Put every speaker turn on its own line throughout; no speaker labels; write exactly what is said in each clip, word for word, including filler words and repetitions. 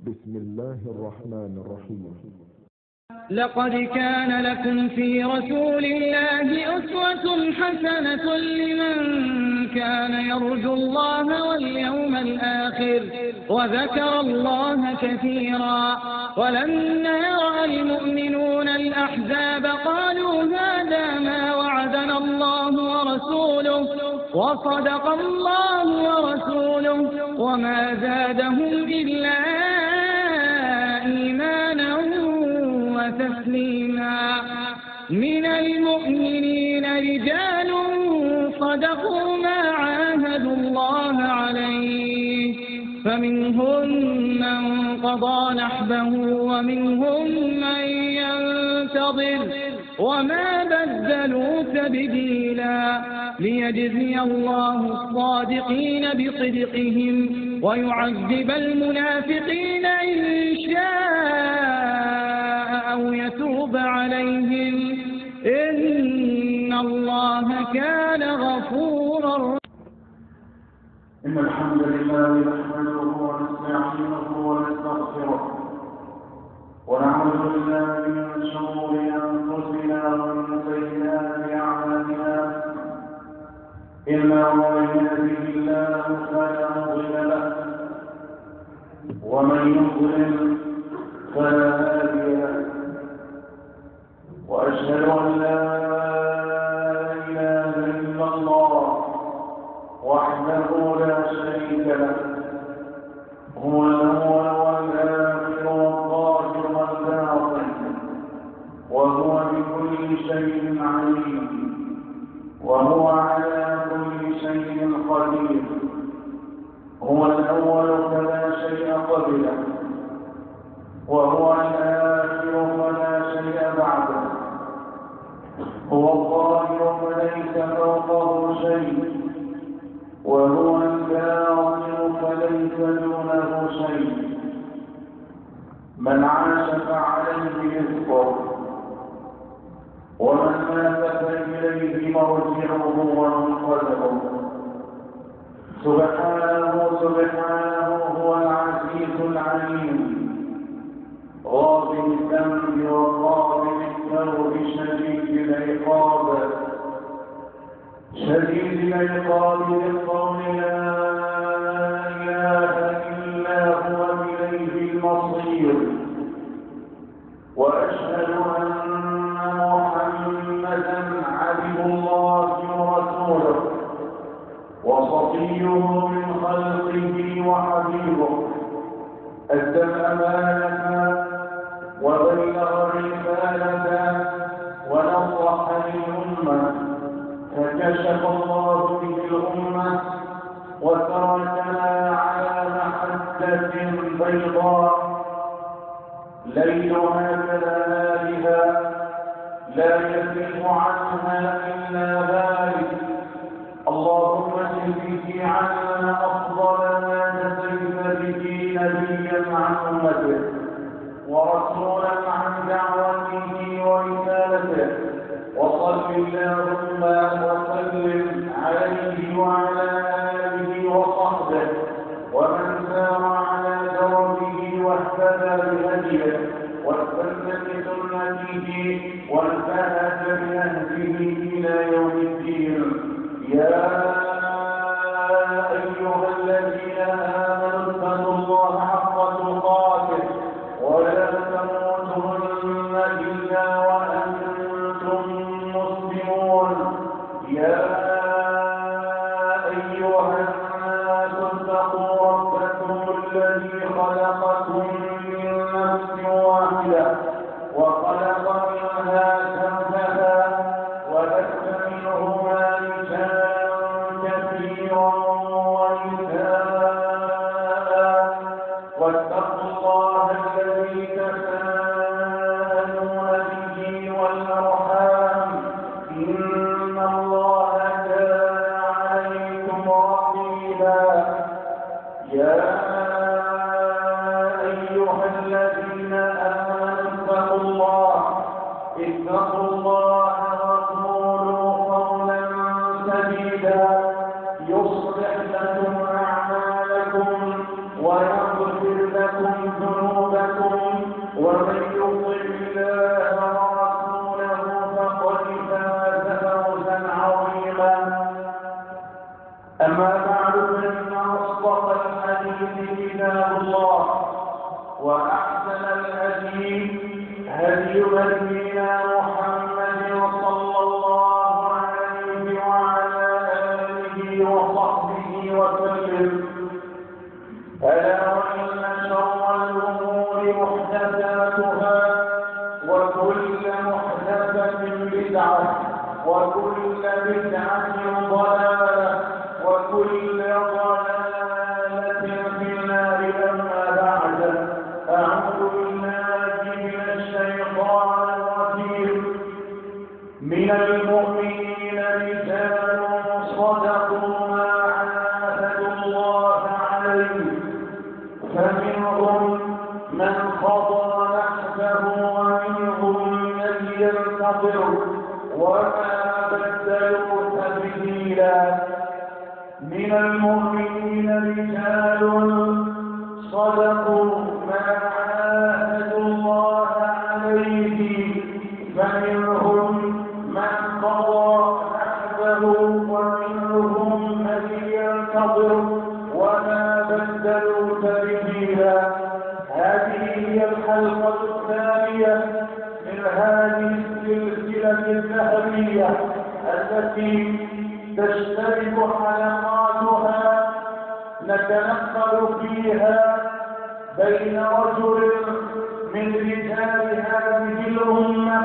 بسم الله الرحمن الرحيم.
لقد كان لكم في رسول الله أسوة حسنة لمن كان يرجو الله واليوم الآخر وذكر الله كثيرا. ولما رأى المؤمنون الأحزاب قالوا هذا ما وعدنا الله ورسوله وصدق الله ورسوله وما زادهم إلا إيمانا وتسليما. من المؤمنين رجال صدقوا ما عاهدوا الله عليه فمنهم من قضى نحبه ومنهم من ينتظر وما بدلوا تبديلا. ليجزي الله الصادقين بصدقهم ويعذب المنافقين إن شاء أو يتوب عليهم إن الله كان غفورا.
إن الحمد لله نحمده ونستعينه ونستغفره ونعوذ بالله من شرور أنفسنا ومن سيئات أعمالنا إنه من يهده الله فلا مضل له ومن يضلل فلا هادي له وأشهد أن لا إله إلا الله وحده لا شريك له هو الأول والآخر والظاهر والباطن وهو بكل شيء عليم وهو على كل شيء قدير. هو الأول فلا شيء قبله وهو الآخر فلا شيء بعده. هو الظاهر فليس فوقه شيء وهو الباطن فليس دونه شيء. من عاش فعليه رزقه ومن مات فإليه مرجعه ومنقلبه. سبحانه سبحانه هو العزيز العليم غافر الذنب وقابل التوب شديد العقاب شديد العقاب للقوم لا إله إلا هو إليه المصير. وأشهد أن محمدا عبد الله ورسوله وصفيه من خلقه وحبيبه أدى الأمانة وبلغ الرسالة ونصح للأمة فكشف الله به الأمة وتركنا على محجة بيضاء ليلها كنهارها لا يزيغ عنها إلا ذلك. اللهم اجزه عنا أفضل ما جزيت به نبيا عن أمته ورسولا عن دعوته ورسالته. وصل اللهم وسلم عليه وعلى آله وصحبه ومن سار على دربه واهتدى بهديه واستنى بسنته وانتهج بنهجه إلى يوم الدين. يا أيها الذين آمنوا اتقوا الله حق تقاته ولا تموتن إلا وأنتم مسلمون. يا أيها الناس اتقوا ربكم الذي خلقكم من نفس واحدة وخلق منها زوجها وبث منهما رجالا كثيرا ونساء واتقوا الله الذي تساءلون به والأرحام إن الله كان عليكم رقيبا. يا أيها الذين آمنوا اتقوا الله اتقوا الله وقولوا قولا سديدا يصلح لكم أعمالكم ويغفر لكم ذنوبكم الله، وأحسن الهدي هدي نبينا محمد صلى الله عليه وعلى آله وصحبه وسلم. ألا وإن شر الأمور محدثاتها، وكل محدثة بدعة، وكل بدعة ضلالة، وكل ضلالة في النار. أما بعد، أعوذ بالله من الشيطان الرجيم. من المؤمنين رجال صدقوا ما عاهدوا الله عليه، فمنهم من قضى نحبه ومنهم من ينتظر وما بدلوا تبديلا. من المؤمنين رجال صدقوا ما عاهدوا الله عليه، فمنهم من قضى نحبه ومنهم من ينتظر وما بدلوا تبديلا. هذه هي الحلقة الثانية من هذه السلسلة الذهبية التي تشترك حلقاتها نتنقل فيها بين رجل من رجال هذه الأمة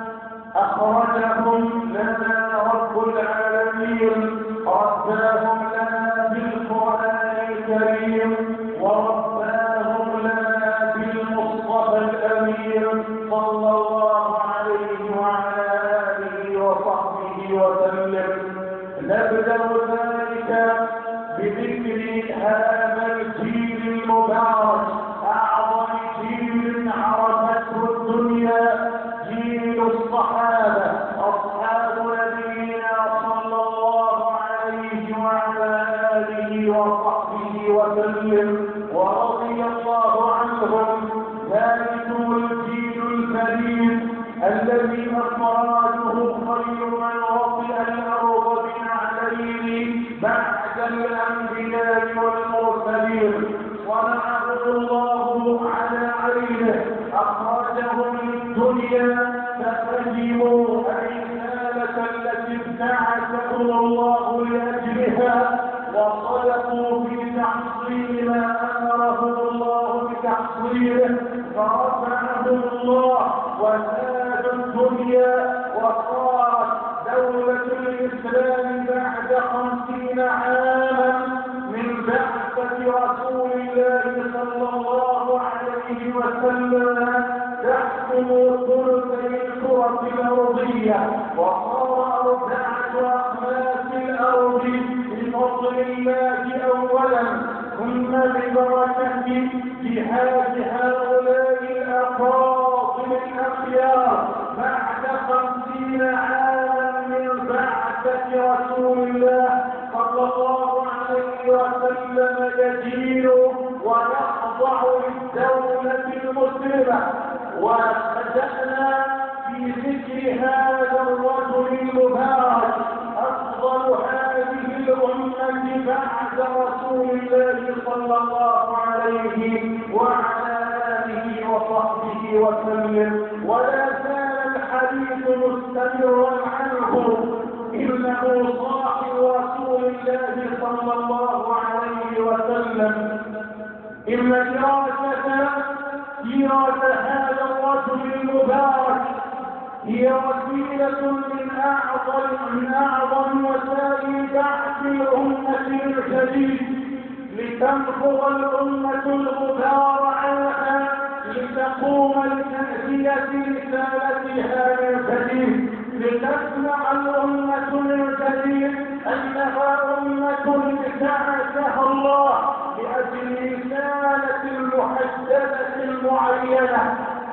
أخرجهم لنا رب العالمين، رباهم لنا بالقرآن الكريم، ورباهم لنا بالمصطفى الأمين صلى الله عليه وعلى آله وصحبه وسلم. نبدأ ذلك بذكر هذا الجيل المبارك، أعظم جيل عرفته الدنيا، جيل الصحابة، أصحاب نبينا صلى الله عليه وعلى آله وصحبه وسلم، ورضي الله عنهم. ذلك الجيل الكريم الذي أفراده خير من وطئ الأرض بنعلين بعد الأنبياء والمرسلين، صنعه الله على عينه، أخرجهم للدنيا ففهموا الرسالة التي ابتعثهم الله لأجلها، وصدقوا في تحصيل ما أمرهم الله بتحصيله، فرفعهم الله وزادوا الدنيا، وصارت دولة الإسلام بعد خمسين عاما من بعثة رسول الله صلى الله عليه وسلم تحكم ثلثي الكرة الأرضية، وصار أربعة أخلاق الأرض بفضل الله أولا، ثم ببركة جهاد هؤلاء الأفاضل الأخيار بعد خمسين عاما من بعثة رسول الله صلى الله عليه وسلم يجير ويخضع للدولة المسلمة. وبدأنا في ذكر هذا الرجل المبارك، أفضل هذه الأمة بعد رسول الله صلى الله عليه وعلى آله وصحبه وسلم. ولا زال الحديث مستمرا عنه، إنه صاحب رسول الله صلى الله عليه وسلم. إن دراسة سيرة هذا الرجل المبارك هي وسيلة من أعظم من أعظم وسائل بعث الأمة الجديد، لتنفض الأمة الغبار عنها، لتقوم لتأتية رسالتها من جديد، لتسمع الأمة من جديد أنها أمة ابتعثها الله لأجل رسالة المحددة المعينة،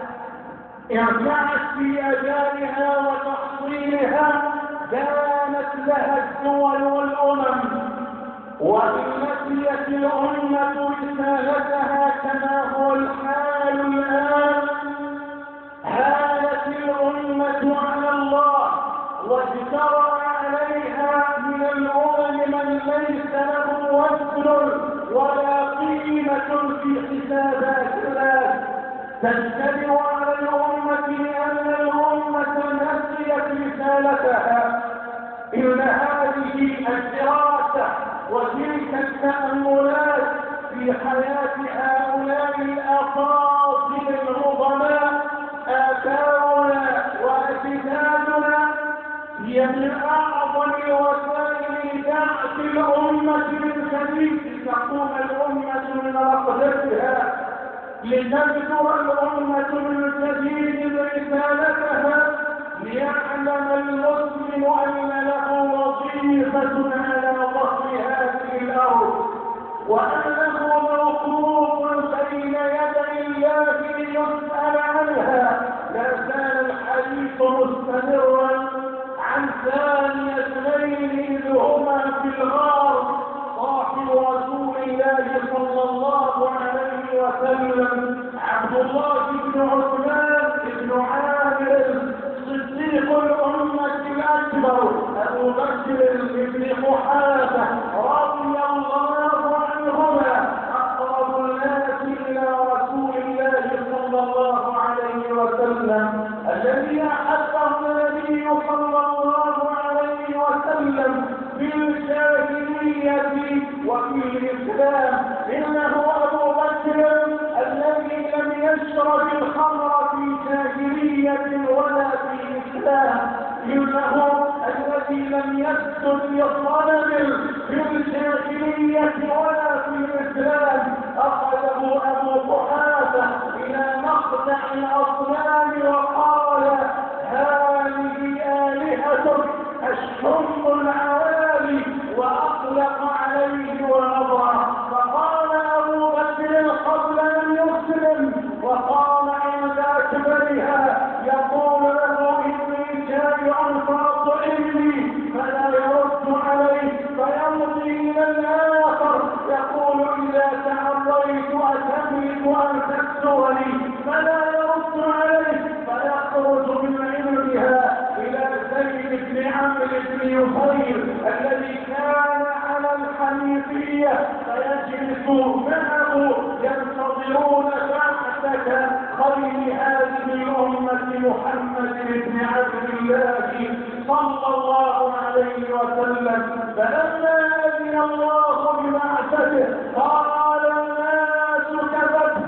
ارجعت في أجالها وتحصيلها كانت لها الدول والأمم. وإن نسيت الأمة رسالتها كما هو الحال الآن، هانت الأمة على الله واجترى عليها من الأمم من ليس له وزن ولا قيمة في حساب تجتمع على الأمة لأن الأمة نسيت رسالتها. إن هذه الدراسة وتلك التأملات في حياة هؤلاء الأفاضل العظماء آباؤنا وأجدادنا هي من أعظم وسائل دعم الأمة من جديد، تقوم الأمة من رقدتها، لتبدو الأمة من جديد رسالتها، ليعلم المسلم أن له وظيفة على ظهر هذه الأرض، وأنه موقوف بين يدي الله ليسأل عنها. لا زال الحديث مستمرا عن ثاني اثنين إذ هما في الغار، صاحب رسول الله صلى الله عليه وسلم عبد الله بن عثمان بن عامر صديق الأمة الأكبر أبو بكر بن قحافة رضي الله عنهما، أقرب الناس إلى رسول الله صلى الله عليه وسلم، الذي أحبه النبي صلى الله عليه وسلم في الجاهلية وفي الإسلام. إنه أبو بكر الذي لم يشرب الخمر في جاهلية ولا في الإسلام، إنه الذي لم يسجد للصنم في الجاهلية ولا في الإسلام. أخذه أبو قحافة إلى مقطع الأصنام وقال: هذه آلهتك الشم العوالي، وأطلق عليه ونظر. فقال أبو بكر قبل أن يسلم وقال عند أكبرها يقول له: إني جائع فأطعمني، فلا يرد عليه، فيمضي إلى الآخر يقول: إذا تعريت أتملك أن تكسرني، فلا يرد عليه، فيخرج من عندها إلى زيد بن عمرو بن يخير الذي كان على الحنيفية، فيجلس معه ينتظرون بعثة خير هذه الأمة محمد بن عبد الله صلى الله عليه وسلم. فلما أذن الله ببعثته قال الناس كذب،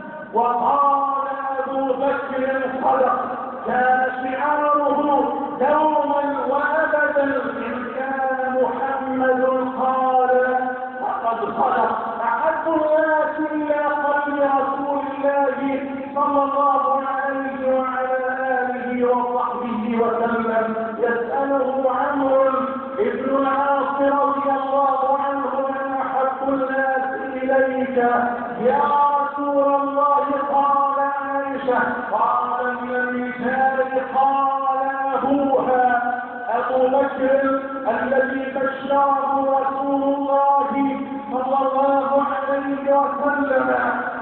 وقال أبو بكر صدق. كان شعاره دوما وأبدا: إن كان محمد قال فقد صدق. أحب الناس إلى قلب رسول الله صلى الله عليه وعلى آله وصحبه وسلم. يسأله عمرو بن العاص رضي الله عنه: من أحب الناس إليك يا رسول الله؟ قال عائشة. قال: من الرجال؟ قال: أبوها. أبو بكر الذي بشره رسول الله صلى الله عليه وسلم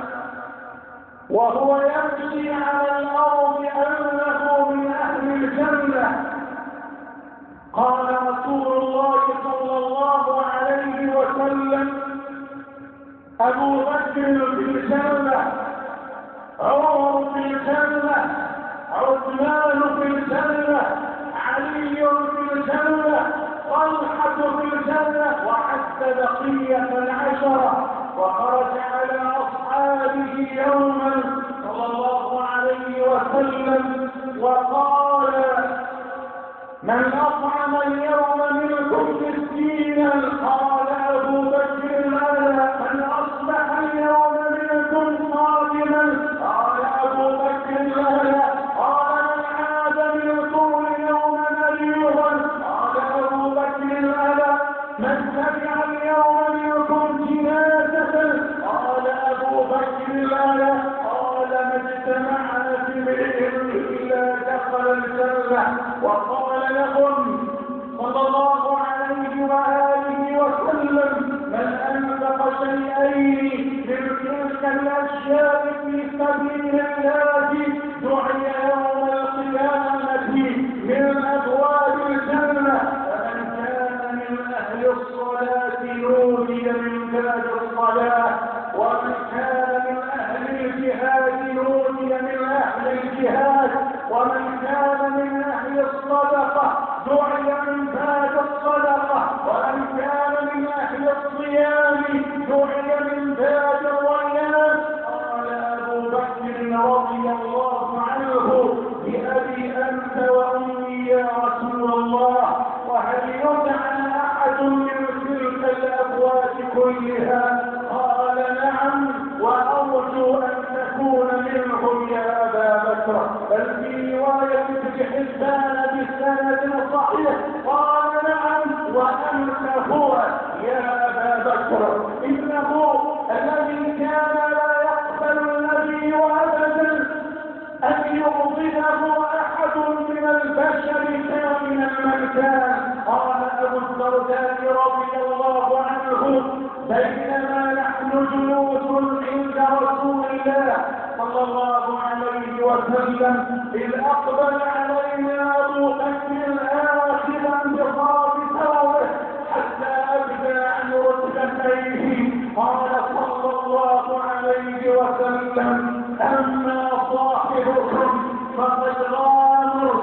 وهو يمشي على الأرض أنه من أهل الجنة. قال رسول الله صلى الله عليه وسلم: أبو بكر في الجنة، عمر في الجنة، عثمان في الجنة، علي في الجنة، طلحة في الجنة، وحتى بقية العشرة. وخرج على أصحابه يوما صلى الله عليه وسلم وقال: من أطعم اليوم منكم مسكينا؟ قال أبو بكر: أنا. من أصبح اليوم منكم صائما؟ قال أبو بكر: أنا. قال: من عاد منكم اليوم مريضا؟ قال أبو بكر: أنا. من سمع اليوم منكم جنازة؟ قال أبو بكر: أنا. قال: ما اجتمعنا في امرئ إلا دخل الجنة. وقال لهم صلى الله عليه وآله وسلم: من أنفق شيئين من تلك الأشياء في سبيل الله دعي يوم القيامة من أبواب الجنة. فمن كان من أهل الصلاة نودي من باب الصلاة، ومن كان من أهل الجهاد نودي الصيام دعي من باب الريان. قال أبو بكر رضي الله عنه بأبي أنت وأمي يا رسول الله، وهل يدعى أحد من تلك الأبواب كلها؟ قال نعم، وأرجو أن تكون منهم يا أبا بكر. بل في رواية ابن حبان بسند صحيح قال نعم وأنت هو يا أبا بكر. إنه الذي كان لا يقبل النبي أبدا أن يغضبه أحد من البشر كائنا من كان. قال أبو الدرداء رضي الله عنه بينما نحن جلوس عند رسول الله صلى الله عليه وسلم إذ أقبل علينا أبو بكر آخذا بطرف ثوبه حتى أبدى عن ركبتيه. قال صلى الله عليه وسلم أما صاحبكم فقد غامر.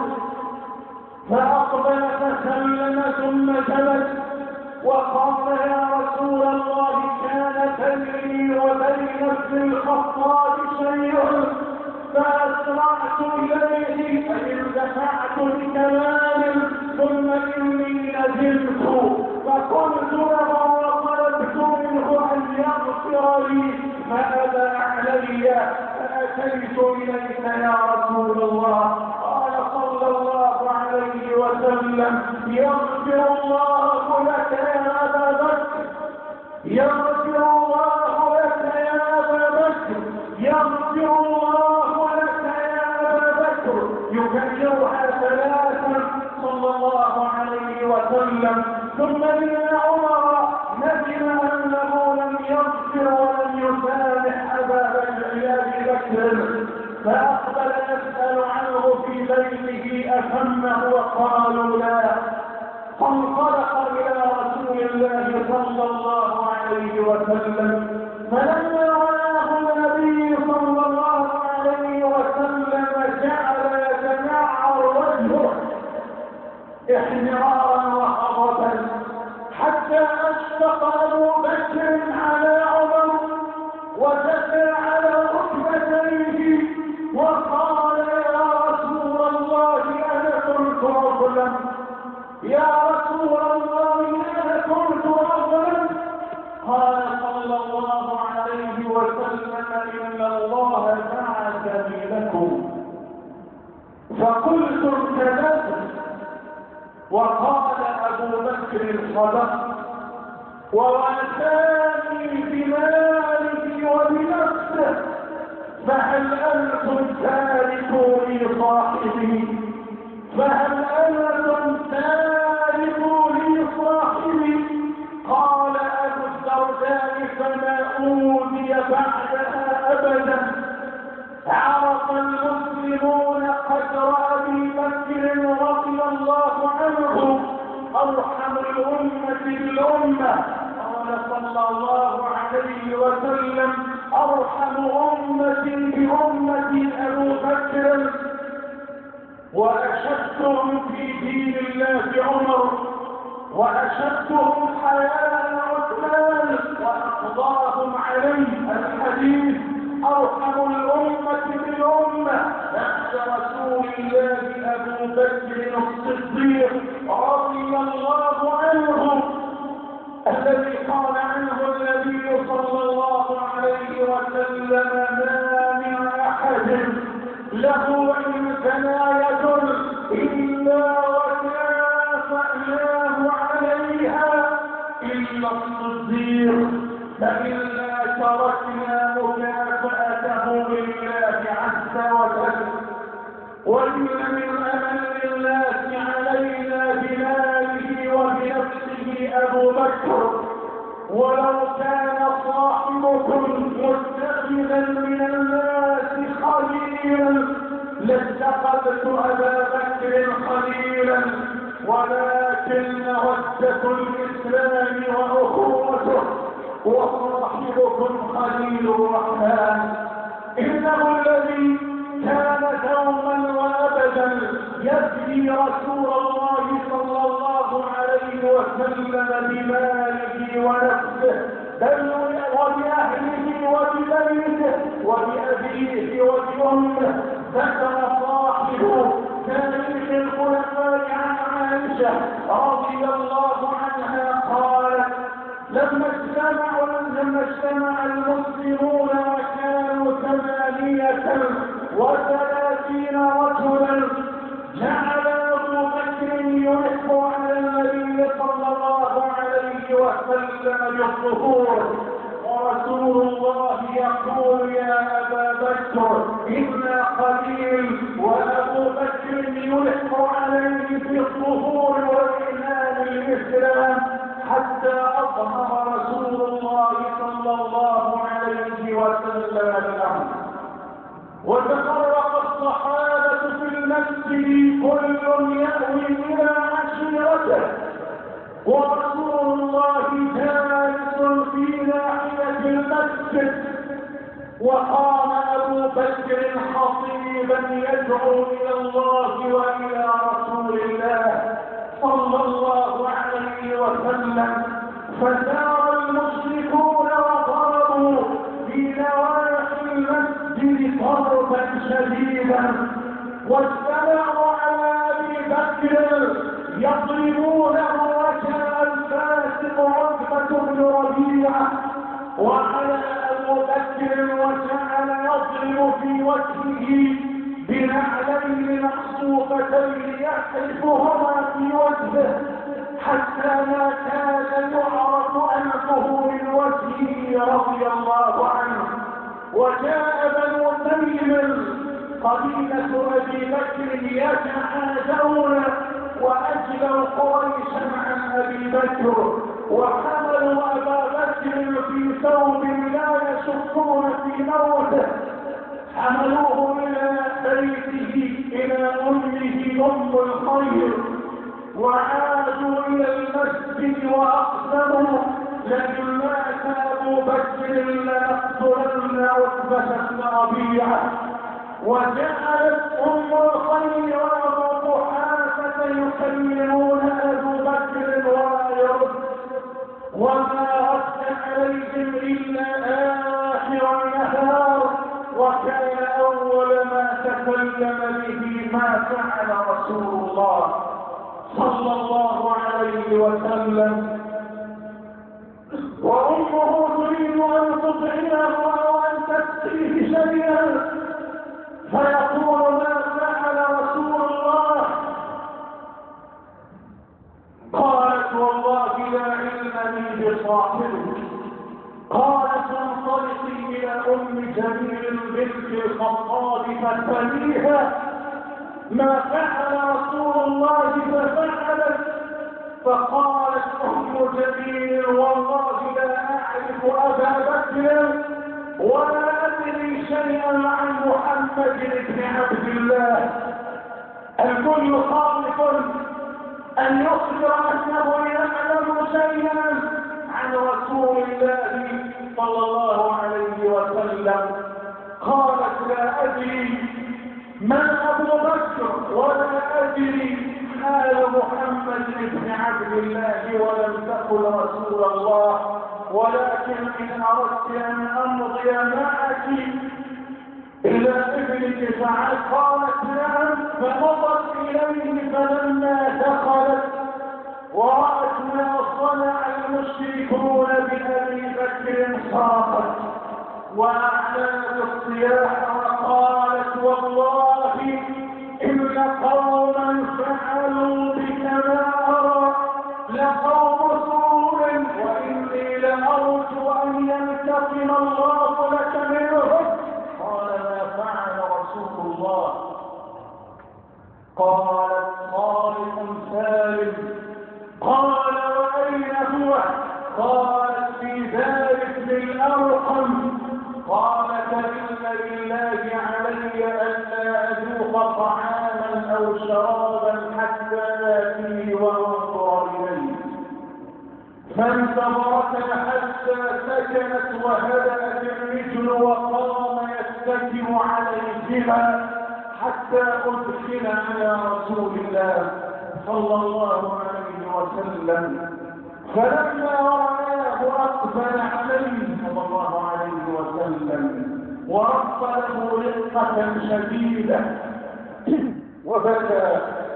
فأقبل فسلم ثم جلس وقال يا رسول الله كان بيني وبين ابن الخطاب شيء فأسرعت إليه فاندفعت بكلام ثم إني نزلت فقلت له وطلبت منه أن يغفر لي فأبى علي فأتيت إليك يا رسول الله. قال صلى الله عليه وسلم يغفر الله لك يا أبا بكر، يغفر الله لك يا أبا بكر، يغفر الله لك يا أبا بكر. يكررها ثلاثا صلى الله عليه وسلم. ثم إن عمر ندم أنه لم يغفر ولم يسامح أبا بكر فأقبل يسأل عنه في بيته أفهمه وقالوا لا. فانطلق إلى رسول الله صلى الله عليه وسلم فلما رآه النبي صلى الله عليه وسلم جعل يتنعر وجهه احمرارا وغضبا حتى أشفق أبو بكر على عمر وجثى على ركبتيه وقال يا رسول الله أنا كنت رجلا، يا رسول الله أنا كنت رجلا. قال صلى الله عليه وسلم إن الله بعثني لكم فقلتم كذبت. وقال أبو بكر صدقت وواساني بماله وبنفسه فهل أنتم تاركوا لي صاحبي، فهل أنتم تاركوا لي صاحبي. قال أبو الدرداء فما أوذي بعدها أبدا. عرف المسلمون قدر أبي بكر رضي الله عنه أرحم الأمة بالأمة. قال صلى الله عليه وسلم أرحم أمة بأمة أبو بكر وأشدهم في دين الله عمر وأشدهم حياء عثمان وأقضاهم عليه الحديث أرحم الأمة بالأمة بعد رسول الله أبو بكر الصديق رضي الله عنه الذي قال عنه النبي صلى الله عليه وسلم ما من أحد له عناية إلا وكافأناه عليها إلا الصديق فإنا تركنا مكافأته لله عز وجل. وإن من أمن الناس علينا بماله وبنفسه أبو بكر. ولو كان صاحبكم متخذا من الناس خليلا لاتخذت أبا بكر خليلا ولكن مودة الإسلام وأخوته وصاحبكم خليل الرحمن. إنه الذي كان دوما وأبدا يبكي رسول الله صلى الله عليه وسلم بماله ونفسه بل وبأهله وببيته وبأبيه وبأمه. ذكر صاحب تاريخ الخلفاء عن عائشة رضي الله عنها قالت: لما اجتمعوا لما اجتمع المسلمون وكانوا ثمانية وثلاثين رجلا جعل أبو بكر يلح على النبي صلى الله عليه وسلم بالظهور، ورسول الله يقول: يا أبا بكر إنا قليل، وأبو بكر يلح عليه بالظهور وإعلان الإسلام حتى أظهر رسول الله صلى الله عليه وسلم الأمر. وتفرق الصحابة في المسجد كل يأوي إلى عشيرته، ورسول الله جالس في ناحية المسجد، وقام أبو بكر خطيبا يدعو إلى الله وإلى رسول الله صلى الله عليه وسلم. فسار المشركون وضربوا في نواحي المسجد ضربا شديدا، واجتمعوا على أبي بكر يضربونه، وجاء الفاسق عتبة بن ربيعة وعلى أبو بكر وجعل يضرب في وجهه بنعلين مخصوفتين يحرفهما في وجهه حتى ما كان يعرف أنفه من وجهه رضي الله عنه. وجاء بنو تيم قبيلة أبي بكر يتحاجون وأجلوا قريشا عن أبي بكر، وحملوا أبا بكر في ثوب لا يشكون في موته، حملوه إلى بيته إلى أمه أم الخير، وعادوا إلى المسجد وأقسموا: لئن مات أبو بكر لنقتلن عتبة بن ربيعة. وجعلت أم الخير وأبو قحافة يكلمون أبو بكر ولا يرد، وما رد عليهم إلا آخر النهار، وكان أول ما تكلم به ما فعل رسول الله صلى الله عليه وسلم. وأمه تريد أن تطعمه أو أن تسقيه شيئا، فيقول: ما فعل رسول الله؟ قالت: والله لا علم لي بصاحبك. قالت: انطلقي إلى أم جميل بنت الخطاب فاسأليها ما فعل رسول الله. ففعلت، فقالت أم جميل: والله لا أعرف أبا بكر ولا أدري شيئا عن محمد بن عبد الله. الكل خائف أن يخبر أنه يعلم شيئا عن رسول الله صلى الله عليه وسلم. قالت: لا أدري من أبو بكر ولا أدري حال محمد بن عبد الله ولم تقل رسول الله، ولكن إن أردت أن أمضي معك إلى ابنك فعل. قالت: نعم. فمضت إليه، فلما دخلت ورأت ما صنع المشركون بأبي بكر صاحت وأعلنت الصياح وقالت: والله إن قوما فعلوا بك ما أرى لقوم سوء، وإني لأرجو أن ينتقم الله لك منهم. قال: ما فعل رسول الله؟ قالت: صالح سالم. قال: وأين هو؟ قالت: في ذلك بالأرقم. قالت: إن لله علي ألا أذوق طعاما أو شرابا حتى آتيه وأنظر إليه. فانتظرتها حتى سكنت وهدأت الرجل، وقام يتكئ عليهما حتى أدخل على رسول الله صلى الله عليه وسلم، فلما رآه أقبل عليه صلى الله عليه وسلم ورق له رقة شديدة وبكى.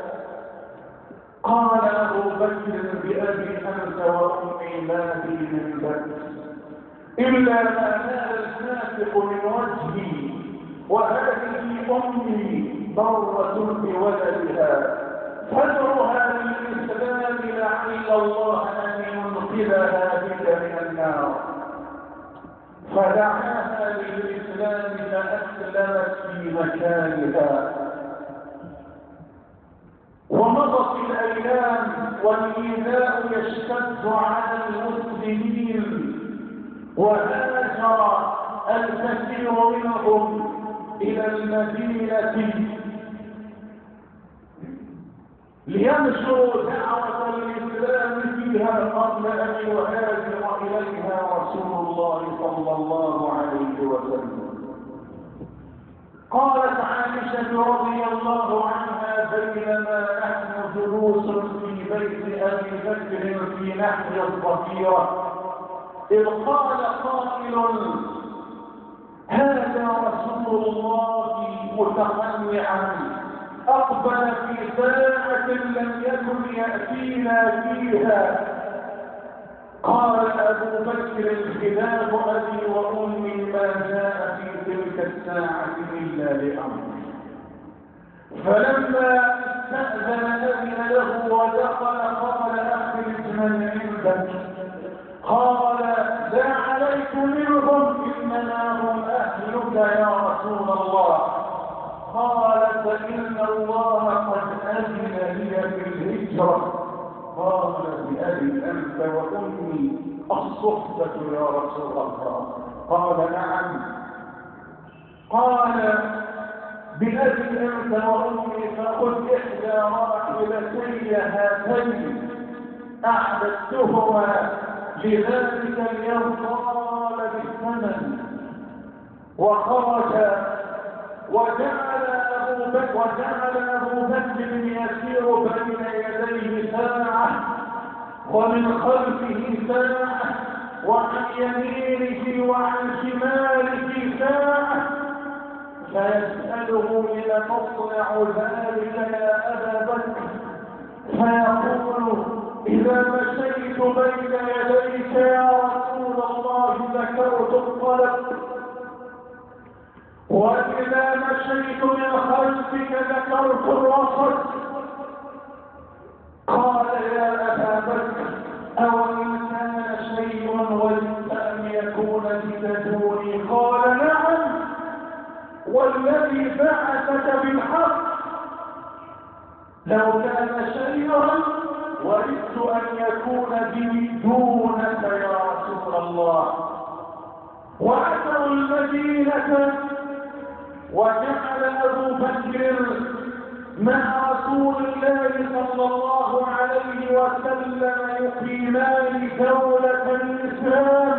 قال أبو بكر بأبي أنت وأمي ما في من بكر إلا ما نال الفاسق من وجهي، وهذه أمي ضرة بولدها، فادعها للإسلام لعل الله أن ينقذها بك من النار. فدعاها للإسلام فأسلمت في مكانها. ومضت الأيام والإيذاء يشتد على المسلمين، وهاجر الكثير منهم إلى المدينة لينشروا دعوة الإسلام فيها قبل أن يهاجر إليها رسول الله صلى الله عليه وسلم. قالت عائشة رضي الله عنها بينما نحن جلوس في بيت أبي بكر في نحر الظهيرة إذ قال قائل هذا رسول الله متقنعا أقبل في ساعة لم يكن يأتينا فيها. قال أبو بكر الخلاف أبي وأمي ما جاء في تلك الساعة إلا لأمر. فلما استأذن أذن له ودخل قال أخرج من عندك. قال لا عليك منهم إنما هم أهلك يا رسول الله. قال فإن الله قد أذن لي في الهجرة. قال بأبي أنت وأمي الصحبة يا رسول الله. قال نعم. قال بأبي أنت وأمي فخذ إحدى راحلتي هاتين أعددتهما لذلك اليوم قال بالثمن. وخرج وجعل أبو بكر وجعل أبو بكر يسير بين يديه ساعة ومن خلفه ساعة وعن يمينه وعن شماله ساعة، فيسأله إلى مصنع ذلك يا أبا بكر، فيقول إذا مشيت بين يديك يا رسول الله ذكرت الطلب، وإذا مشيت من خلفك ذكرت الوسط. قال يا أبا بكر أوإن كان شيء وددت أن يكون بتدوني؟ قال نعم والذي بعثك بالحق لو كان شيئا وددت أن يكون بي دونك يا رسول الله. وأتوا المدينة وجعل أبو بكر مع رسول الله صلى الله عليه وسلم يقيمان دولة الإسلام.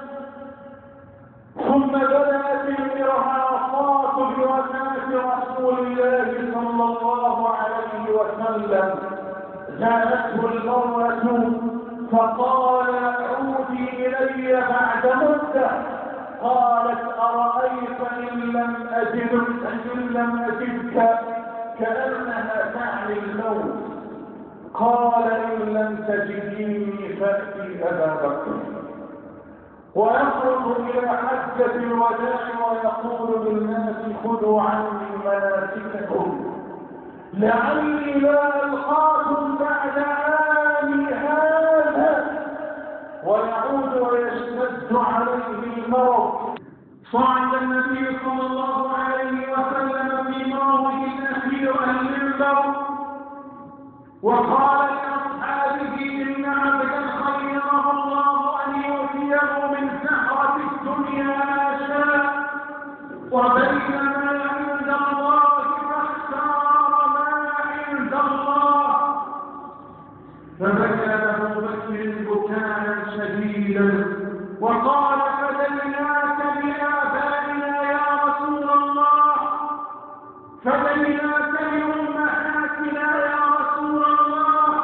ثم بدأت الإرهاصات بوفاة رسول الله صلى الله عليه وسلم. جاءته المرأة فقال عودي إلي بعد مدة. قالت أرأيت إن لم أجدك إن لم أجدك كأنها تعني الموت. قال إن لم تجديني فأتي أبا بكر. ويخرج إلى حجة الوداع ويقول للناس خذوا عني مناسككم لعلي لا ألقاكم بعد عامي هذا. ويعود ويشتد عليه المرض. صعد النبي صلى الله عليه وسلم في موضع الأخير المنبر وقال لأصحابه إن عبدا خيره الله أن يؤتيه من سحرة الدنيا ما شاء وبينما عند الله فاختار ما عند الله. فبكى أبو بكر بكاء شديدا وقال فديناك بآبائنا يا رسول الله، فديناك بأمهاتنا يا رسول الله،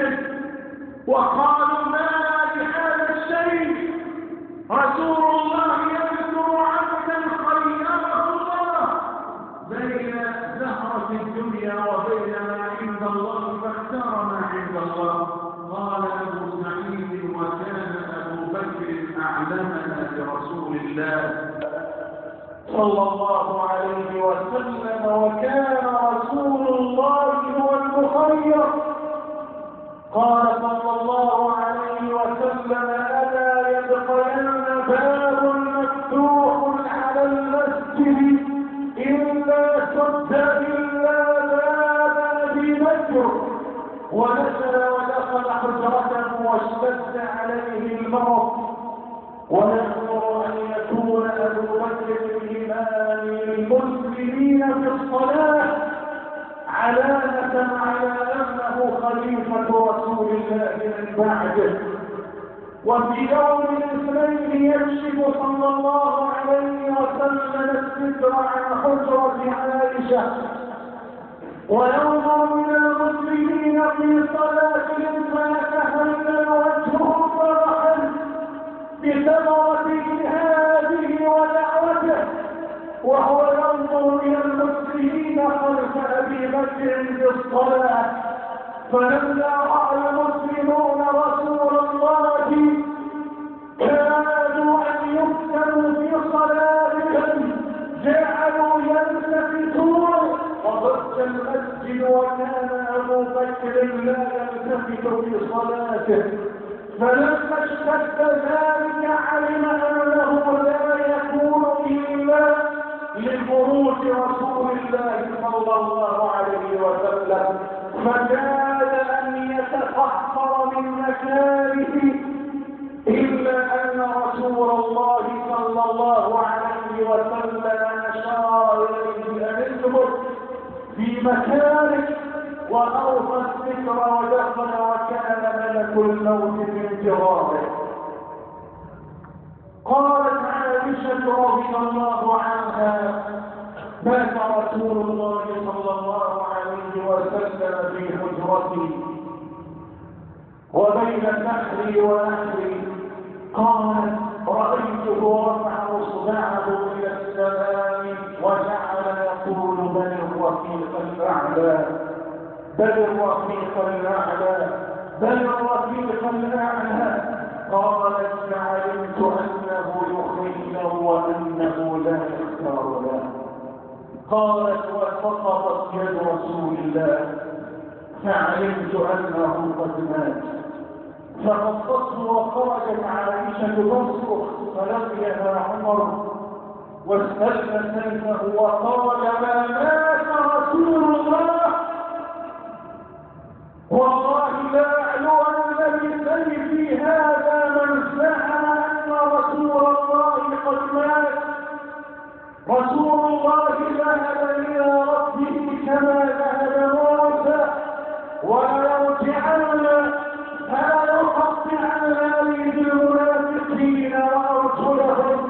جدا وقالوا ما لهذا الشيء رسول الله يذكر عبدا خيره الله بين زهرة الدنيا وبين ما عند الله فاختار ما عند الله. قال أبو سعيد وكان أبو بكر أعلمنا برسول الله صلى الله عليه وسلم وكان رسول الله هو المخير. قال صلى الله عليه وسلم ألا يدخلن باب مفتوح على المسجد إلا سد إلا باب أبي بكر ونزل ودخل حجرته واشتد عليه الموت ونذكر أن يكون أبو بكر الإمام للمسلمين في الصلاة علامة على أنه خليفة رسول الله من بعده. وفي يوم الاثنين يكشف صلى الله عليه وسلم الستر عن حجرة عائشة وينظر من المسلمين في صلاتهم فيتهلل وجهه فرحا بثمرة جهاده ودعوته وهو ينظر إلى المسلمين خلف أبي بكر في الصلاة. فلما رأى المسلمون رسول الله كادوا أن يفتنوا في صلاتهم جعلوا يلتفتون وضج المسجد وكان أبو بكر لا يلتفت في صلاته. فلما اشتد ذلك علم أنه لا يكون إلا لخروج رسول الله صلى الله عليه وسلم فكاد أن يتفحصر من مكانه إلا أن رسول الله صلى الله عليه وسلم أشار إليه أن اثبت في مكانك وأوفى الذكر ودخل وكان ملك الموت في انتظاره. قالت عائشة رضي الله عنها مات رسول الله صلى الله عليه وسلم في حجرتي وبين نحري ونحري. قالت رأيته رفع اصبعه إلى السماء وجعل يقول بل الرفيق الأعلى بل الرفيق الأعلى بل الرفيق الأعلى. قالت فعلمت أنه يخيل وأنه لا يختار له. قالت وسقطت يد رسول الله فعلمت أنه قد مات. فقصته وخرجت عائشة تصرخ فلقيها عمر واستلم سيفه وقال ما مات رسول الله والله لا أعلو أن بسيفي هذا من زعم أن رسول الله قد مات. رسول الله ذهب إلى ربه كما ذهب موسى وليرجعن فلا يقطعن أيدي المنافقين وأرجلهم.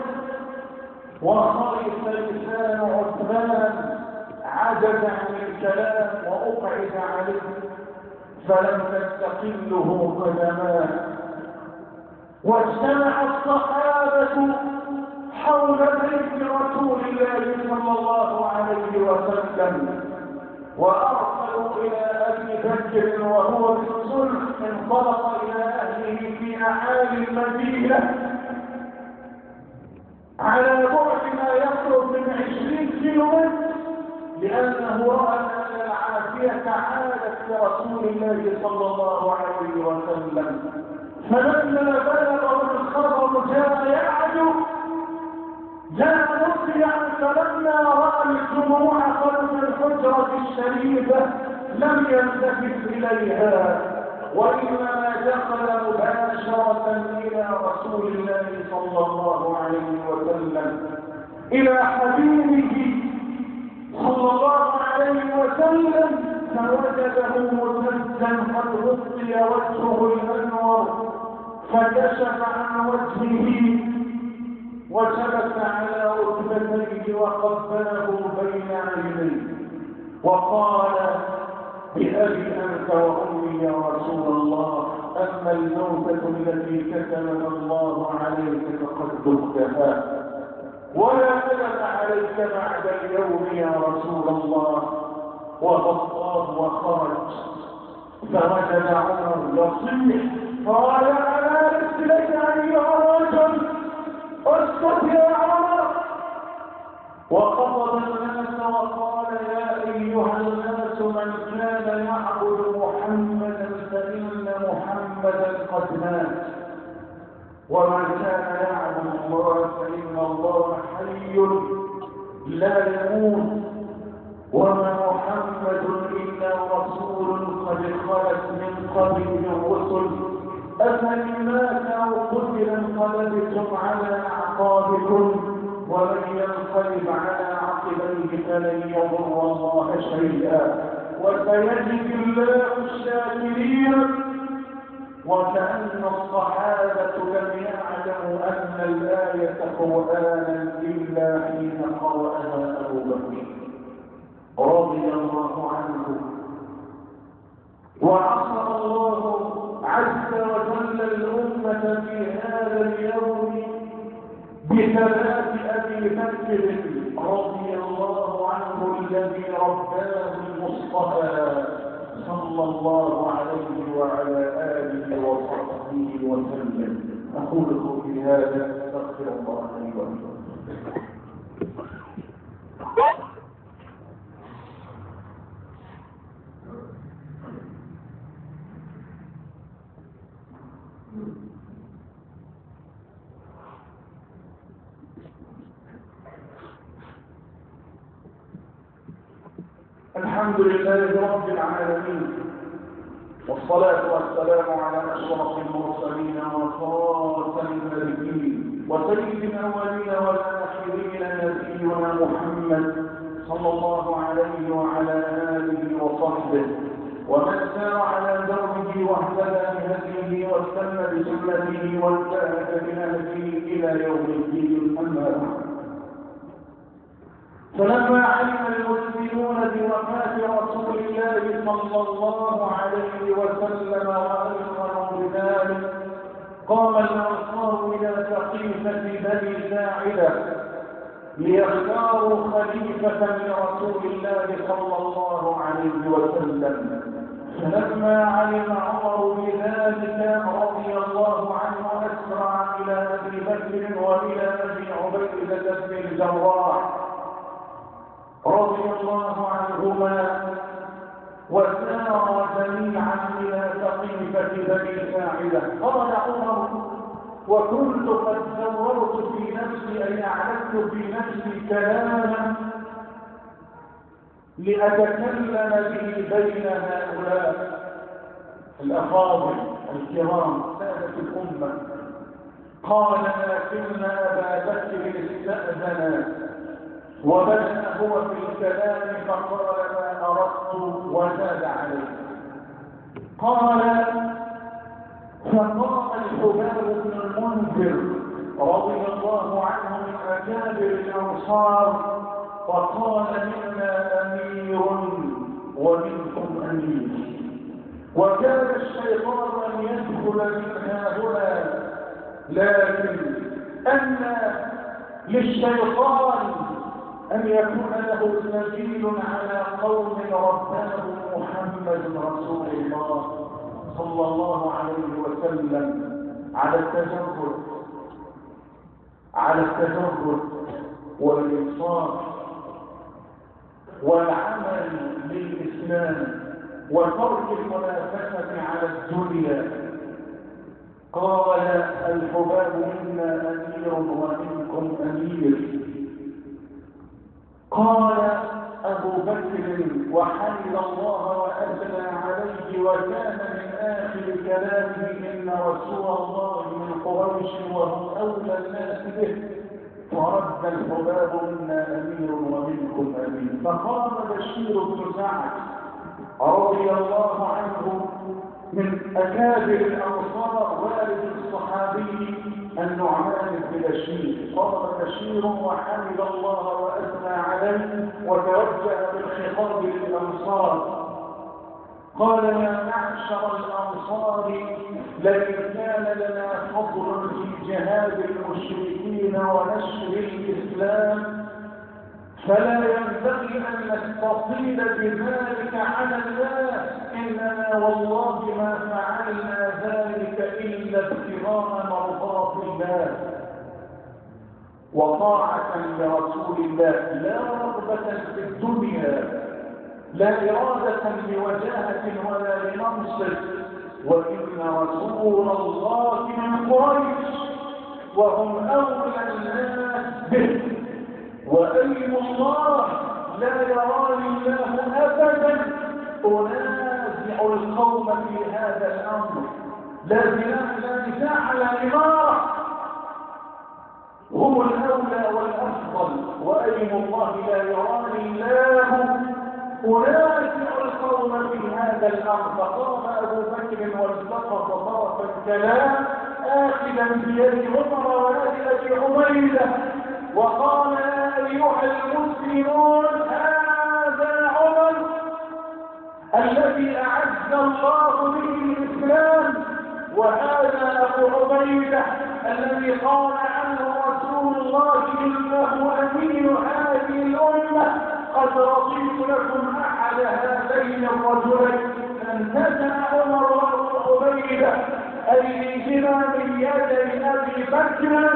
وخرج لسان عثمان عجز عن الكلام وأقعد عليه فلم تستقله قدماه. واجتمع الصحابة حول بيت رسول الله صلى الله عليه وسلم وأرسلوا إلى أبي بكر وهو بالصلح انطلق إلى أهله في أعالي المدينة على بعد ما يقرب من عشرين كيلومتر لأنه رأى أن العافية عادت لرسول الله صلى الله عليه وسلم. فلما بلغ الخبر جاء يعدو جاء مسرعا فلما رأى الجموع خلف الحجرة الشريفة لم يلتفت إليها وإنما دخل مباشرة إلى رسول الله صلى الله عليه وسلم إلى حبيبه صلى الله عليه وسلم فوجده مسجدا قد غطي وجهه الأنور فكشف عن وجهه وجلس على ركبتيه وقبله بين عينيه وقال بأبي أنت وأمي يا رسول الله، أما الموتة التي كتبها الله عليك فقد ذقتها، ولا ألم عليك بعد اليوم يا رسول الله. وغطاه وخرج، فوجد عمر يصيح قال على رسلك أيها الرجل، اسكت يا عمر. وخطب الناس وقال يا أيها الناس من كان يعبد محمدا فإن محمدا قد مات، ومن كان يعبد الله فإن الله حي لا يموت، وما محمد إلا رسول قد خلت من قبله الرسل، أفإن مات أو قتل انقلبتم على أعقابكم، ومن ينقلب على عقبيه فلن يضر الله شيئا، وسيجزي الله الشاكرين. وكأن الصحابة لم يعلموا أن الآية قرآنا إلا حين قرأها أبو بكر رضي الله عنه. وعصر الله عز وجل الأمة في هذا اليوم بثبات أبي بكر رضي الله عنه الذي رباه المصطفى صلى الله عليه وعلى آله وصحبه وسلم. أقول في هذا أستغفر الله لي ولكم. الحمد لله رب العالمين، والصلاة والسلام على أشرف المرسلين وخاتم النبيين وسيد الأولين والآخرين نبينا محمد صلى الله عليه وعلى آله وصحبه، ومن سار على دربه واهتدى بهديه واستنى بسنته وانتهج بنهجه إلى يوم الدين. أما بعد، فلما علم المسلمون بوفاة رسول الله صلى الله عليه وسلم وأيقنوا بذلك، قام الأنصار إلى سقيفة بني ساعدة ليختاروا خليفة لرسول الله صلى الله عليه وسلم. فلما علم عمر بذلك رضي الله عنه أسرع إلى أبي بكر وإلى أبي عبيدة بن الجراح رضي الله عنهما، وسارا جميعا إلى سقيفة بني ساعدة. قال عمر: وكنت قد زورت في نفسي أي أعلنت في نفسي كلاما لأتكلم به بين هؤلاء الأفاضل الكرام سادة الأمة. قال: لكن أبا بكر استأذن وبدأ هو في الكلام فقال: ما أردت، وزاد عليه. قال: فقام الحباب بن المنذر رضي الله عنه من أكابر الأنصار وقال: منا أمير ومنكم أمير. وكان الشيطان أن يدخل من هؤلاء، لكن أن للشيطان أن يكون له سبيل على قوم رباه محمد رسول الله صلى الله عليه وسلم على التجرد على التجرد والإنصاف والعمل للإسلام وترك المنافسة على الدنيا. قال الحباب: منا أمير ومنكم أمير. قال أبو بكر وحمد الله وأثنى عليه، وكان من آخر كلامه: إن رسول الله من قريش وهم أولى الناس به. ورد الحباب: منا أمير ومنكم أمير. فقام بشير بن سعد رضي الله عنه من أكابر الأنصار والد الصحابي النعمان بن بشير. قام بشير وحمد الله وأثنى عليه وتوجه بالخطاب للأنصار قال يا معشر الأنصار لئن كان لنا فضل في جهاد المشركين ونشر الإسلام فلا ينبغي أن نستطيل بذلك على الله، إننا والله ما فعلنا ذلك إلا ابتغاء مرضات الله وطاعة لرسول الله، لا رغبة في الدنيا، لا إرادة لوجاهة ولا لمنصب. وإن رسول الله من قريش وهم أولى الناس به، وأيم الله لا يراني الله أبدا أنازع القوم في هذا الأمر، لا نزاع على الإمارة، هم الأولى والأفضل، وأيم الله لا يراني الله أنازع القوم في هذا الأمر. فقام أبو بكر والتقط طرف الكلام آخذا بيد عمر ويد أبي عبيدة وقال يا أيها المسلمون هذا عمر الذي أعز الله به الإسلام، وهذا أبو عبيدة الذي قال عنه رسول الله إنه أمين هذه الأمة، قد رضيت لكم أحد هذين الرجلين. فانتزع عمر وأبو عبيدة أيديهما من يدي أبي بكر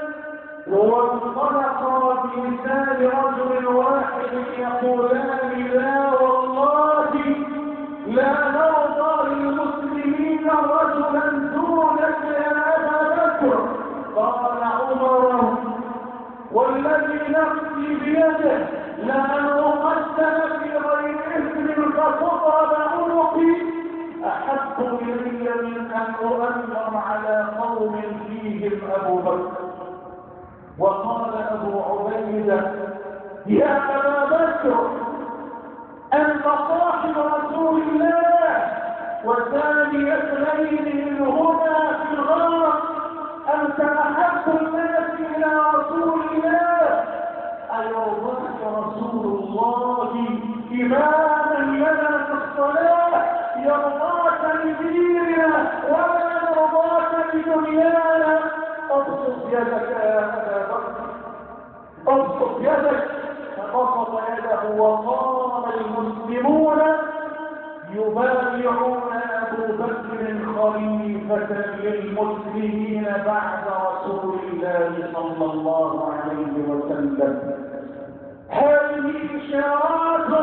وانطلقا بلسان رجل واحد يقولان لا والله لا نرضى للمسلمين رجلا دونك يا أبا بكر. قال عمر والذي نفسي بيده لأن أقتل في غير اسم فتضرب عنقي أحب إلي من أن أؤمر على قوم فيهم أبو بكر. وقال أبو عبيدة يا أبا بكر أنت صاحب رسول الله والثاني اثنين منهما في الغار، أنت أحب الناس إلى رسول الله، أيرضاك رسول الله إماما لنا في الصلاة يرضاك لديننا ولا يرضاك لدنيانا؟ ابسط يدك يا أبا بكر، ابسط يدك. فبسط يده وقام المسلمون يبايعون أبو بكر خليفة للمسلمين بعد رسول الله صلى الله عليه وسلم. هذه إشارات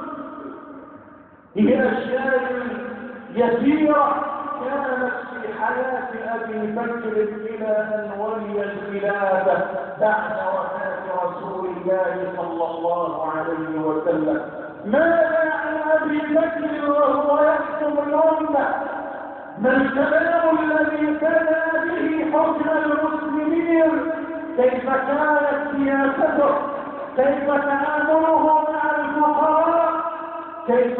هي أشياء يسيرة كانت في حياة أبي بكر إلى أن ولي الخلافة بعد وفاة رسول الله صلى الله عليه وسلم. ماذا عن أبي بكر وهو يحكم الأمة؟ ما الكلام الذي بدا به حكم المسلمين؟ كيف كانت سياسته؟ كيف تعامله مع الفقراء؟ كيف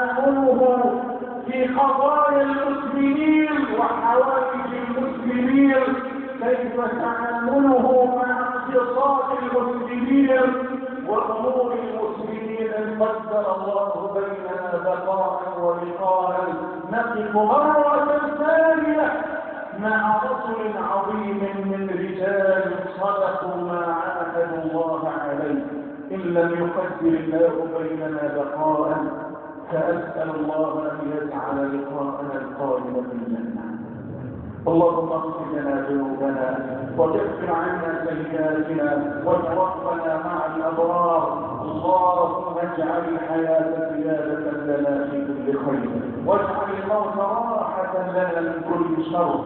تعامله في قضايا المسلمين وحوائج المسلمين؟ كيف تعامله مع اقتصاد المسلمين وامور المسلمين؟ قدر الله بيننا بقاء ولقاء نقف مره ثانيه مع رجل عظيم من رجال صدقوا ما عاهدوا الله عليه. ان لم يقدر الله بيننا بقاء فاسال الله ان يجعل لقاءنا القادم بالجنه. اللهم اغفر لنا ذنوبنا وكفر عنا سيئاتنا وتوفنا مع الابرار. اللهم اجعل الحياه زياده لنا في كل خير واجعل الموت راحه لنا من كل شر.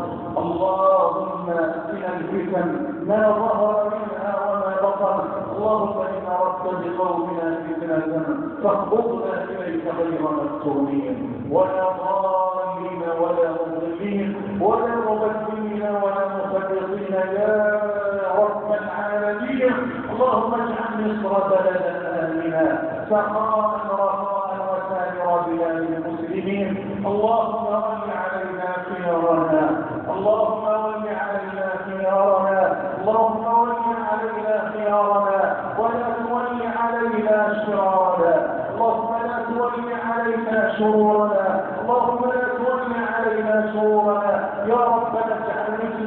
اللهم اكفنا الفتن ما ظهر منها وما بطن. اللهم ان اردت بقومنا فتنه فاقبضنا اليك غير مفتونين ولا ضالين ولا مضلين ولا مبدلين ولا مفرطين يا رب العالمين. اللهم اجعل مصر بلدا امنا سخاء رخاء وسائر بلاد المسلمين. اللهم ول علينا خيارنا، اللهم ول علينا خيارنا، اللهم ول علينا خيارنا ولا تول علينا شرارنا. اللهم لا تول علينا شرورنا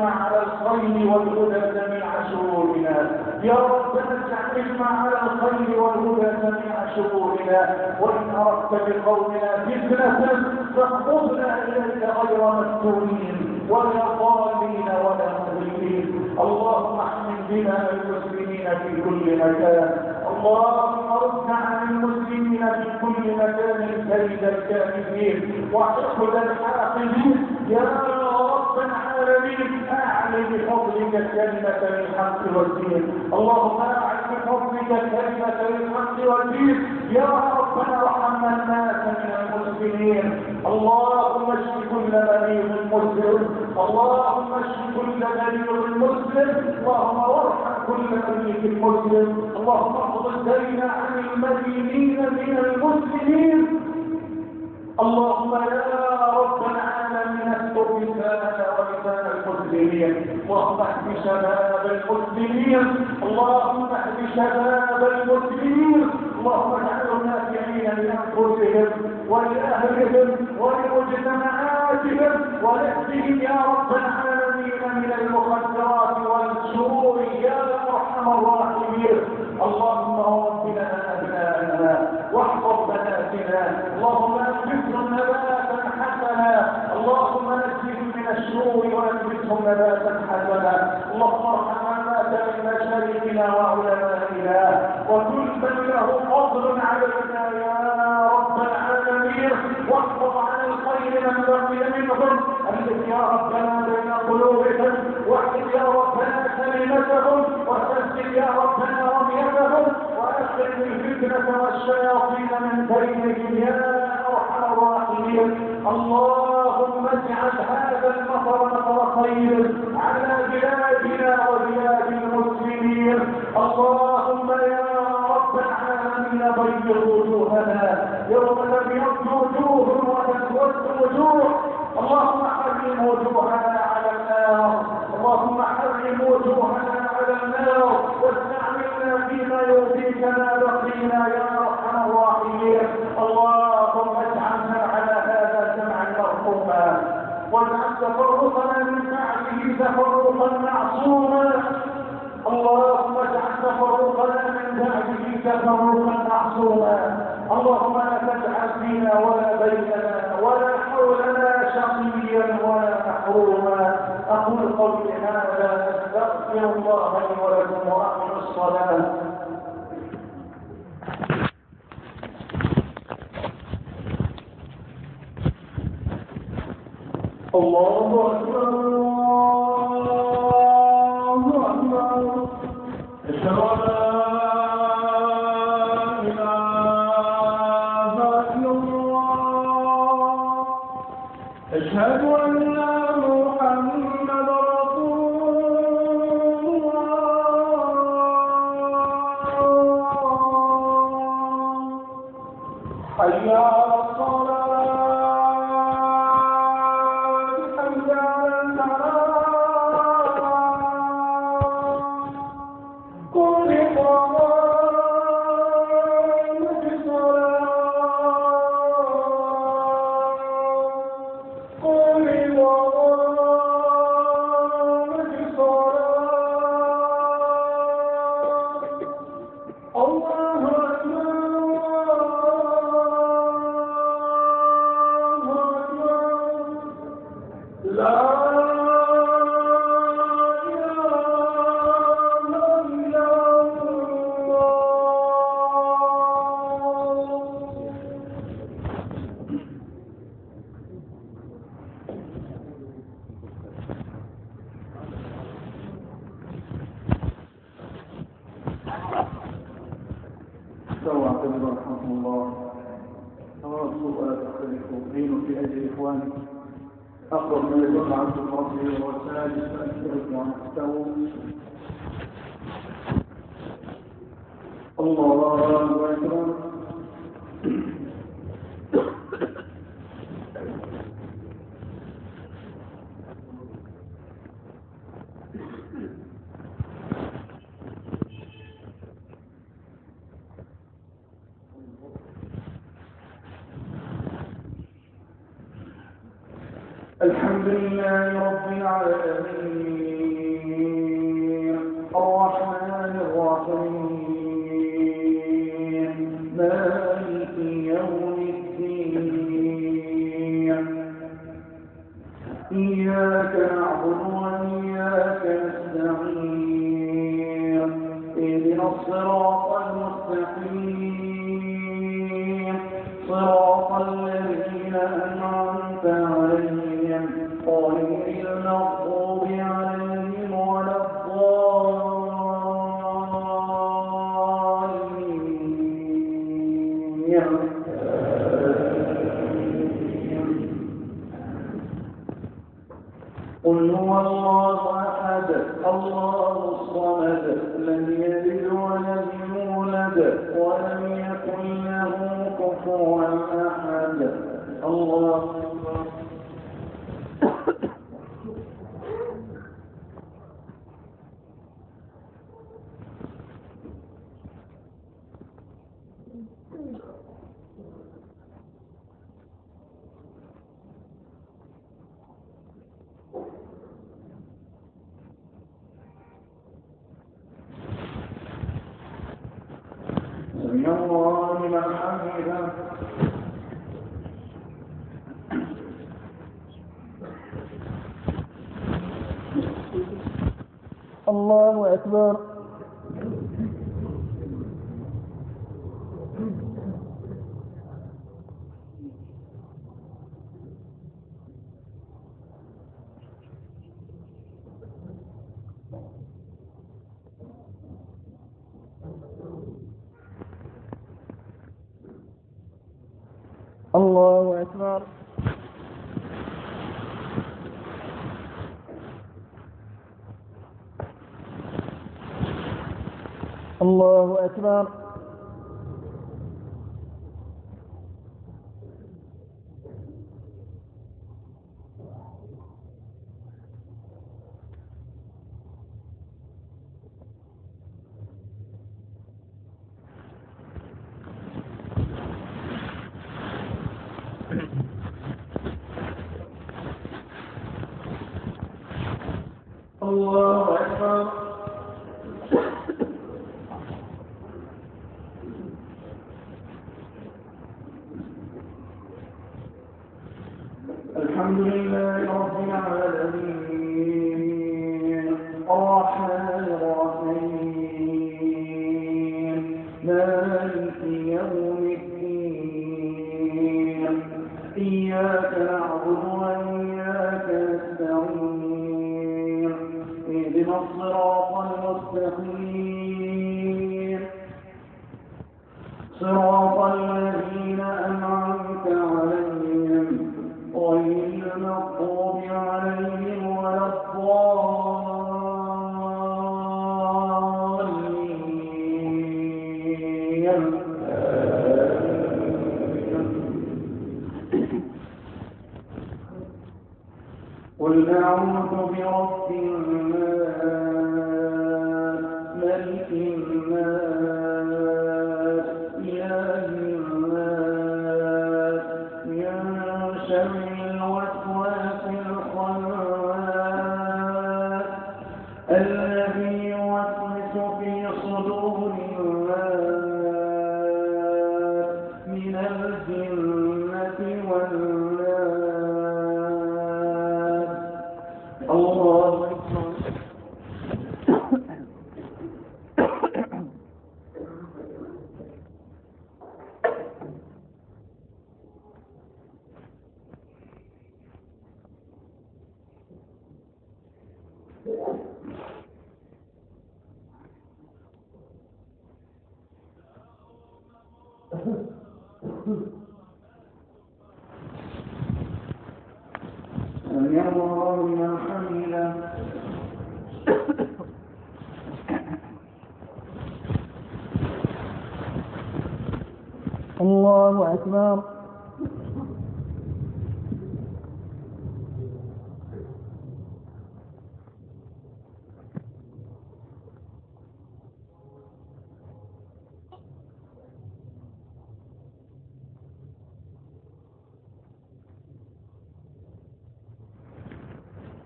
اجمع على الخير والهدى جميع شرورنا. يا ربنا اجعل اجمع على الخير والهدى جميع شرورنا. وإن أردت بقومنا فتنة فاقبضنا إليك غير مفتونين ولا ضالين ولا مضلين. اللهم احمل بنا المسلمين في كل مكان. اللهم رد عن المسلمين في كل مكان كيد الكافرين وحقد الحاقدين. يا رب العالمين اعلي بفضلك كلمة الحق والدين. اللهم اعلي بفضلك كلمة الحق والدين. يا ربنا ارحم الناس من المسلمين. اللهم اشف كل مريض مسلم. اللهم اشف كل مريض مسلم. اللهم ارحم كل مريض مسلم. اللهم اقض الدين عن المدينين من المسلمين. اللهم يا رب العالمين استر لساننا ولسان المسلمين. اللهم اهد شباب المسلمين. اللهم اهد شباب المسلمين. اللهم اجعلهم نافعين لانفسهم ولاهلهم ولمجتمعاتهم ونهدهم يا رب العالمين من المخدرات والشرور يا ارحم الراحمين. اللهم رب لنا ابناءنا واحفظ بناتنا. اللهم انبتهم نباتا حسنا. اللهم نجهم من الشرور وانبتهم نباتا حسنا. اللهم ارحم من مات من مشايخنا وعلمائنا وكل من له فضل علينا يا رب العالمين. واحفظ عن الخير من بقي منهم. الف يا ربنا بين قلوبهم. واحفظ يا ربنا كلمتهم. وسدد يا ربنا رميتهم. واخرج الفتنه والشياطين من بينهم يا ارحم الراحمين. اللهم اجعل هذا المطر مطر خير على بلادنا وبلاد المسلمين. اللهم يا رب العالمين بيض وجوهنا يوم لم يبد وجوه وتسود وجوه. اللهم حرم وجوهنا على النار. اللهم حرم وجوهنا على النار واستعملنا فيما يرضيك ما بقينا يا ارحم الراحمين. اللهم اجعلنا على هذا سمعا مرحوما واجعل تفرقنا من بعده تفرقا معصوما. اللهم اجعل تفرقنا من بعده تفرقا معصوما. اللهم لا تجعل فينا ولا بيننا ولا حولنا شقيا ولا محروما. اقول قولي هذا استغفر الله لي ولكم واقم الصلاه. الله اكبر الله اكبر. اشهد ان لا اله الا الله. اشهد ان محمد رسول الله. حي على الصلاه. رحمه الله. تواصوا ولا تختلفوا. دينوا في اجل اخوانك. اقرب ما يدل عن ربه وسائل فاكثروا عن استووا. الله اكبر. الحمد لله رب العالمين الرحمن الرحيم مالك يوم الدين إياك نعبد وإياك نستعين اهدنا الصراط المستقيم صراط الذين أنعمت عليهم غير المغضوب عليهم ولا الضالين. قل هو الله أحد الله الصمد لم يلد ولم يولد ولم يكن له كفوا أحد. الله أكبر. سمع الله لمن حمده.
الله أكبر. الله أكبر. الله أكبر.
الله أكبر. الحمد لله رب العالمين الرحمن الرحيم مالك يوم الدين إياك نعبد وإياك نستعين اهدنا الصراط المستقيم صراط الذين أنعمت عليهم غير المغضوب عليهم ولا الضالين. قل أعوذ برب الناس ملك الناس إله الناس من شر الوسواس الخناس الذي يوسوس في صدور الناس من الجنة والناس. الله أكبر. سمع الله لمن حمده.
الله أكبر.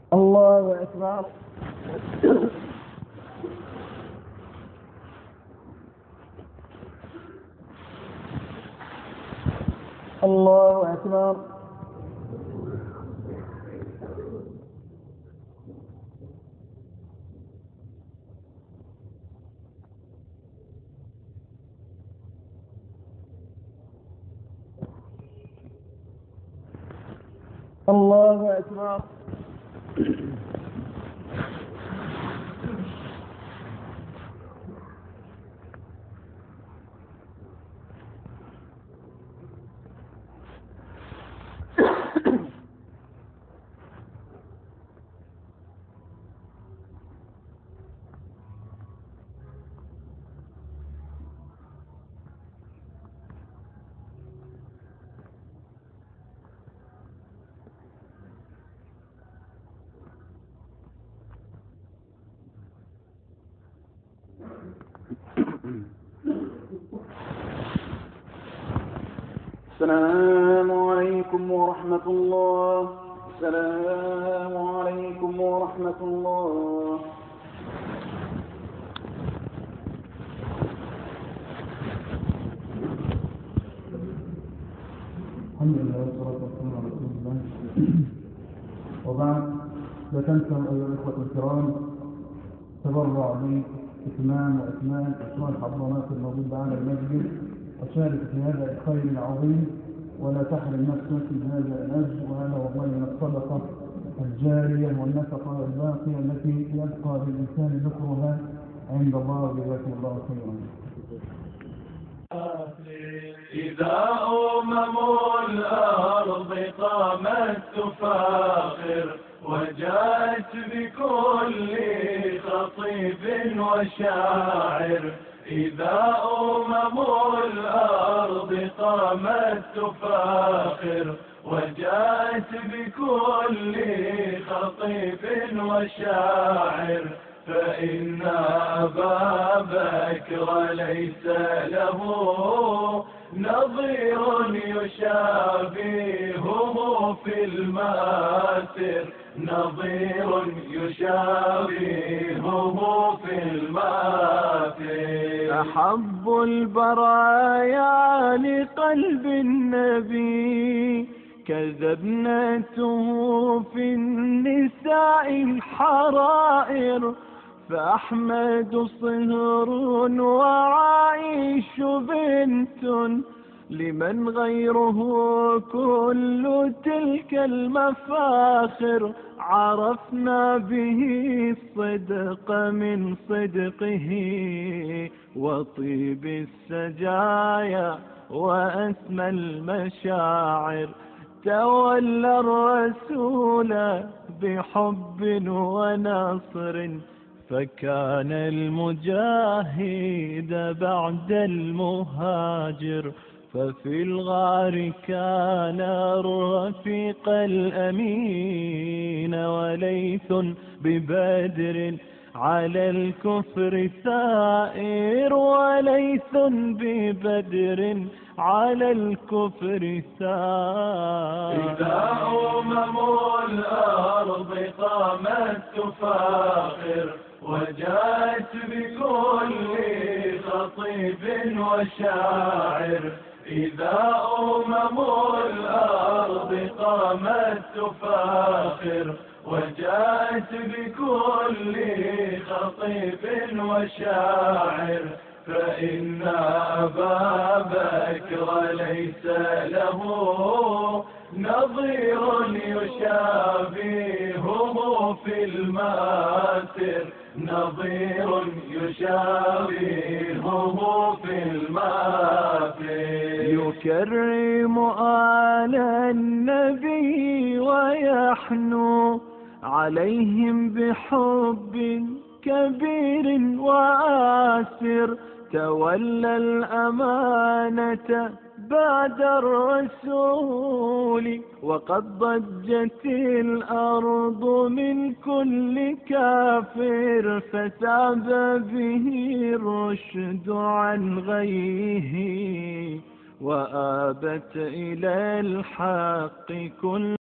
الله أكبر. الله أكبر. الله أكبر.
السلام عليكم ورحمة الله. السلام عليكم ورحمة الله.
الحمد لله والصلاة والسلام على رسول الله. وبعد، لا تنسوا أيها الإخوة الكرام تبرع بإتمام وإكمال أسماء الحضانات الموجودة على المسجد، وشارك في هذا الخير العظيم، ولا تحرم نفسك من هذا الأجر، وهذا والله من الصدقة الجارية والنفقة الباقية التي يبقى للإنسان ذكرها عند الله. جزاكم الله خيرا.
إذا أمم الأرض قامت تفاخر وجاءت بكل خطيب وشاعر، إذا أمم الأرض قامت تفاخر وجاءت بكل خطيب وشاعر، فإن أبا بكر ليس له نظير يشابهه في المآثر، نظير يشابهه في المآثر.
أحب البرايا لقلب النبي كذبنته في النساء الحرائر، فأحمد صهر وعائش بنت لمن غيره كل تلك المفاخر، عرفنا به الصدق من صدقه وطيب السجايا وأسمى المشاعر، تولى الرسول بحب ونصر، فكان المجاهد بعد المهاجر، ففي الغار كان الرفيق الأمين، وليث ببدر على الكفر ثائر، وليث ببدر على الكفر ثائر.
إذا أمم الأرض قامت تفاخر وجاءت بكل خطيب وشاعر، إذا أمم الأرض قامت تفاخر وجاءت بكل خطيب وشاعر، فإن أبا بكر ليس له نظير يشابهه في المآثر، نظير يشابهه في المآثر.
يكرم آل النبي ويحنو عليهم بحب كبير وآسر، تولى الأمانة بعد الرسول، وقد ضجت الأرض من كل كافر، فتاب به الرشد عن غيه، وآبت إلى الحق كل